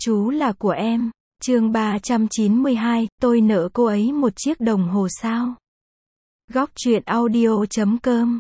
Chú là của em. Chương 392, tôi nợ cô ấy một chiếc đồng hồ sao? Góc truyện audio.com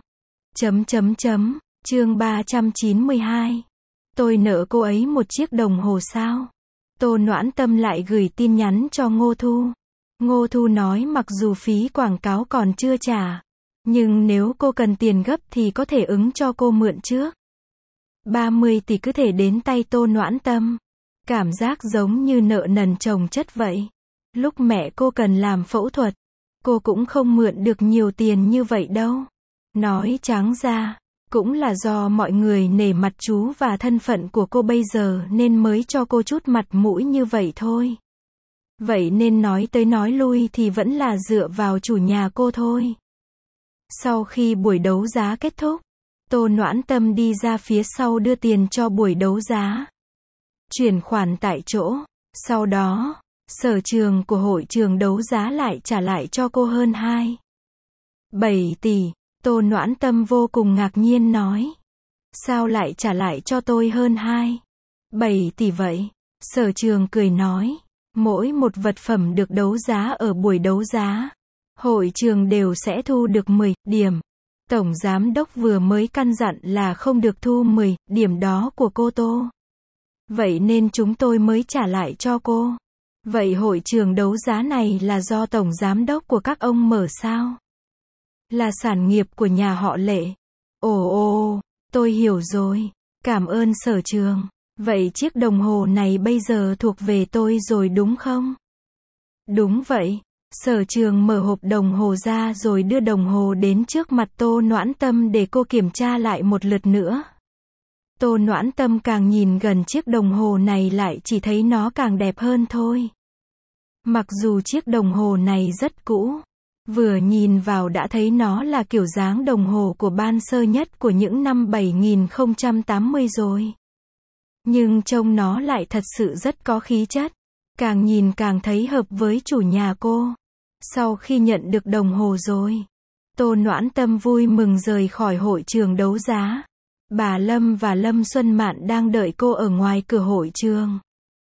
Chương 392. Tôi nợ cô ấy một chiếc đồng hồ sao? Tô Noãn Tâm lại gửi tin nhắn cho Ngô Thu. Ngô Thu nói mặc dù phí quảng cáo còn chưa trả, nhưng nếu cô cần tiền gấp thì có thể ứng cho cô mượn trước. 30 tỷ cứ thể đến tay Tô Noãn Tâm. Cảm giác giống như nợ nần chồng chất vậy. Lúc mẹ cô cần làm phẫu thuật, cô cũng không mượn được nhiều tiền như vậy đâu. Nói trắng ra, cũng là do mọi người nể mặt chú và thân phận của cô bây giờ nên mới cho cô chút mặt mũi như vậy thôi. Vậy nên nói tới nói lui thì vẫn là dựa vào chủ nhà cô thôi. Sau khi buổi đấu giá kết thúc, Tô Noãn Tâm đi ra phía sau đưa tiền cho buổi đấu giá. Chuyển khoản tại chỗ. Sau đó, sở trường của hội trường đấu giá lại trả lại cho cô hơn 7 tỷ. Tô Noãn Tâm vô cùng ngạc nhiên nói. Sao lại trả lại cho tôi hơn 7 tỷ vậy? Sở trường cười nói. Mỗi một vật phẩm được đấu giá ở buổi đấu giá, hội trường đều sẽ thu được 10 điểm. Tổng giám đốc vừa mới căn dặn là không được thu 10 điểm đó của cô Tô. Vậy nên chúng tôi mới trả lại cho cô. Vậy hội trường đấu giá này là do tổng giám đốc của các ông mở sao? Là sản nghiệp của nhà họ Lệ. Ồ, tôi hiểu rồi. Cảm ơn sở trường. Vậy chiếc đồng hồ này bây giờ thuộc về tôi rồi đúng không? Đúng vậy. Sở trường mở hộp đồng hồ ra rồi đưa đồng hồ đến trước mặt Tô Noãn Tâm để cô kiểm tra lại một lượt nữa. Tô Noãn Tâm càng nhìn gần chiếc đồng hồ này lại chỉ thấy nó càng đẹp hơn thôi. Mặc dù chiếc đồng hồ này rất cũ, vừa nhìn vào đã thấy nó là kiểu dáng đồng hồ của ban sơ nhất của những năm 7080 rồi. Nhưng trông nó lại thật sự rất có khí chất. Càng nhìn càng thấy hợp với chủ nhà cô. Sau khi nhận được đồng hồ rồi, Tô Noãn Tâm vui mừng rời khỏi hội trường đấu giá. Bà Lâm và Lâm Xuân Mạn đang đợi cô ở ngoài cửa hội trường.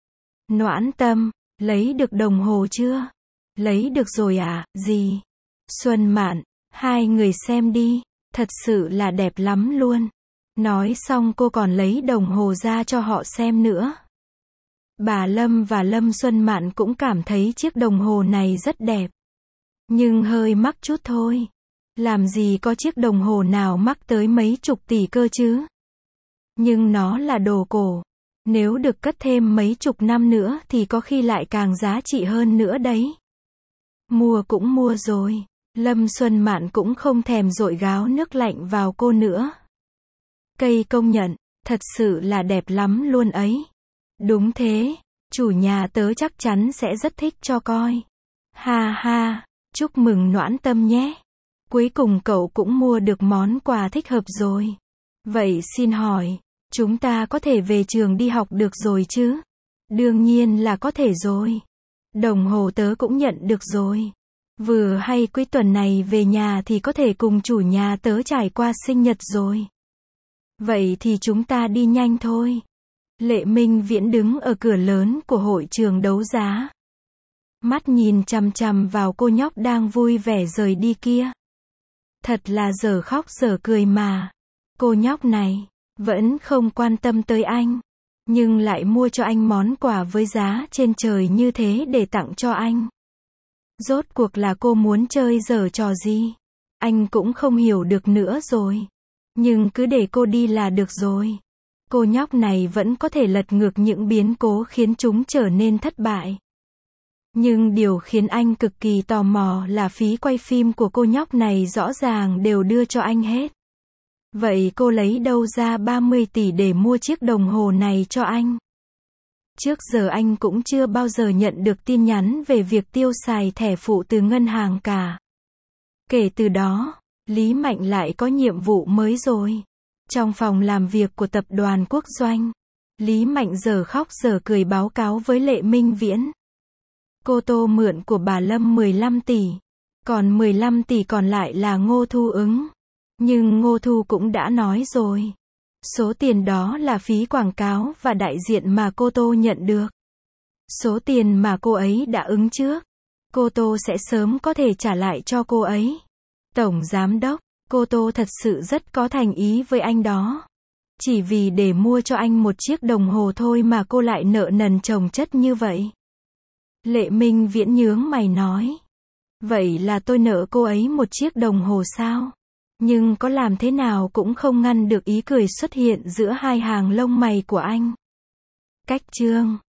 Noãn Tâm, lấy được đồng hồ chưa? Lấy được rồi à, gì? Xuân Mạn, hai người xem đi, thật sự là đẹp lắm luôn. Nói xong cô còn lấy đồng hồ ra cho họ xem nữa. Bà Lâm và Lâm Xuân Mạn cũng cảm thấy chiếc đồng hồ này rất đẹp. Nhưng hơi mắc chút thôi. Làm gì có chiếc đồng hồ nào mắc tới mấy chục tỷ cơ chứ? Nhưng nó là đồ cổ. Nếu được cất thêm mấy chục năm nữa thì có khi lại càng giá trị hơn nữa đấy. Mua cũng mua rồi. Lâm Xuân Mạn cũng không thèm dội gáo nước lạnh vào cô nữa. Cây công nhận, thật sự là đẹp lắm luôn ấy. Đúng thế, chủ nhà tớ chắc chắn sẽ rất thích cho coi. Ha ha, chúc mừng Noãn Tâm nhé. Cuối cùng cậu cũng mua được món quà thích hợp rồi. Vậy xin hỏi, chúng ta có thể về trường đi học được rồi chứ? Đương nhiên là có thể rồi. Đồng hồ tớ cũng nhận được rồi. Vừa hay cuối tuần này về nhà thì có thể cùng chủ nhà tớ trải qua sinh nhật rồi. Vậy thì chúng ta đi nhanh thôi. Lệ Minh Viễn đứng ở cửa lớn của hội trường đấu giá. Mắt nhìn chằm chằm vào cô nhóc đang vui vẻ rời đi kia. Thật là dở khóc dở cười mà. Cô nhóc này, vẫn không quan tâm tới anh. Nhưng lại mua cho anh món quà với giá trên trời như thế để tặng cho anh. Rốt cuộc là cô muốn chơi giở trò gì? Anh cũng không hiểu được nữa rồi. Nhưng cứ để cô đi là được rồi. Cô nhóc này vẫn có thể lật ngược những biến cố khiến chúng trở nên thất bại. Nhưng điều khiến anh cực kỳ tò mò là phí quay phim của cô nhóc này rõ ràng đều đưa cho anh hết. Vậy cô lấy đâu ra 30 tỷ để mua chiếc đồng hồ này cho anh? Trước giờ anh cũng chưa bao giờ nhận được tin nhắn về việc tiêu xài thẻ phụ từ ngân hàng cả. Kể từ đó, Lý Mạnh lại có nhiệm vụ mới rồi. Trong phòng làm việc của tập đoàn Quốc Doanh, Lý Mạnh dở khóc dở cười báo cáo với Lệ Minh Viễn. Cô Tô mượn của bà Lâm 15 tỷ. Còn 15 tỷ còn lại là Ngô Thu ứng. Nhưng Ngô Thu cũng đã nói rồi. Số tiền đó là phí quảng cáo và đại diện mà cô Tô nhận được. Số tiền mà cô ấy đã ứng trước, cô Tô sẽ sớm có thể trả lại cho cô ấy. Tổng giám đốc, cô Tô thật sự rất có thành ý với anh đó. Chỉ vì để mua cho anh một chiếc đồng hồ thôi mà cô lại nợ nần chồng chất như vậy. Lệ Minh Viễn nhướng mày nói. Vậy là tôi nợ cô ấy một chiếc đồng hồ sao? Nhưng có làm thế nào cũng không ngăn được ý cười xuất hiện giữa hai hàng lông mày của anh. Cách chương